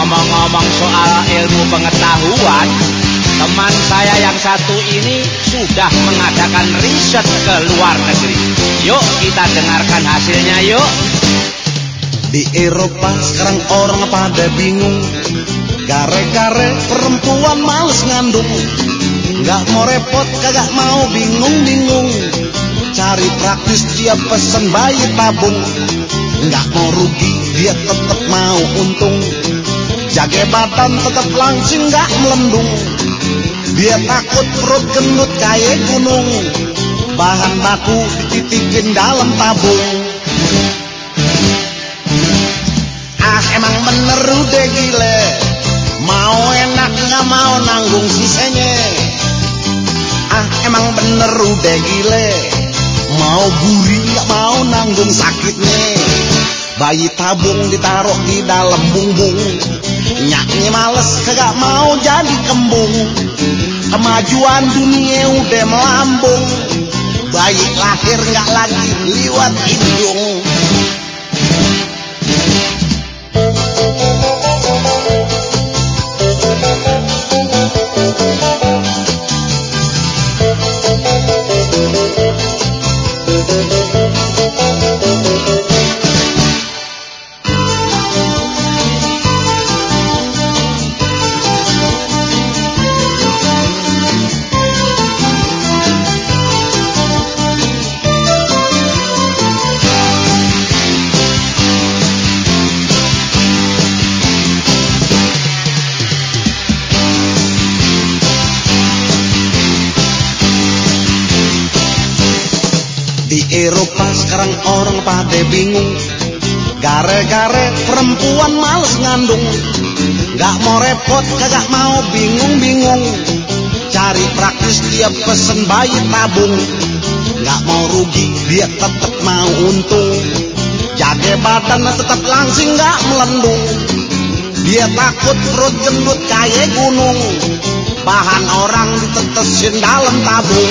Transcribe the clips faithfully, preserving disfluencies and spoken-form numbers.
Ngomong-ngomong soal ilmu pengetahuan, teman saya yang satu ini sudah mengadakan riset ke luar negeri. Yuk kita dengarkan hasilnya yuk. Di Eropa sekarang orang pada bingung, gare-gare perempuan males ngandung. Nggak mau repot, kagak mau bingung-bingung, cari praktis dia pesen bayi tabung. Nggak mau rugi, dia tetap mau untung, jaga badan tetap langsing nggak melendung. Dia takut perut gendut kayak gunung, bahan baku dititipin dalam tabung. Ah emang bener udah gile, mau enak nggak mau nanggung sisanya. Ah emang bener udah gile, mau gurih nggak mau nanggung sakitnya. Bayi tabung ditaruh di dalam bumbung, nyaknya males kagak mau jadi kembung. Kemajuan dunia udah melambung, bayi lahir nggak lagi liwat hidung. Di Eropa sekarang orang pada bingung, gare-gare perempuan males ngandung. Nggak mau repot, kagak mau bingung-bingung, cari praktis dia pesen bayi tabung. Nggak mau rugi, dia tetap mau untung, jaga badan tetap langsing nggak melendung. Dia takut perut gendut kayak gunung, bahan orang ditetesin dalam tabung.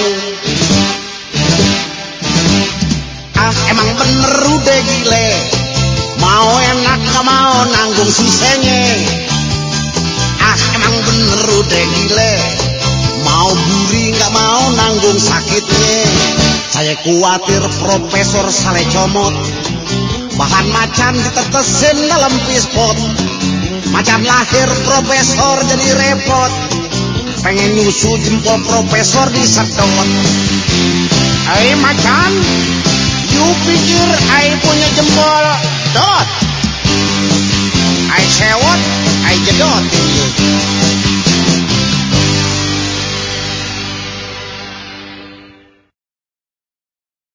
Ah emang bener udah gile, mau enak gak mau nanggung sisanya. Ah emang bener udah gile, mau gurih gak mau nanggung sakitnya. Saya khawatir profesor salah comot, bahan macan ditetesin dalam pispot. Macan lahir profesor jadi repot, pengen nyusu jempol profesor disedot. Hai macan, you pikir I punya jempol dot? I sewot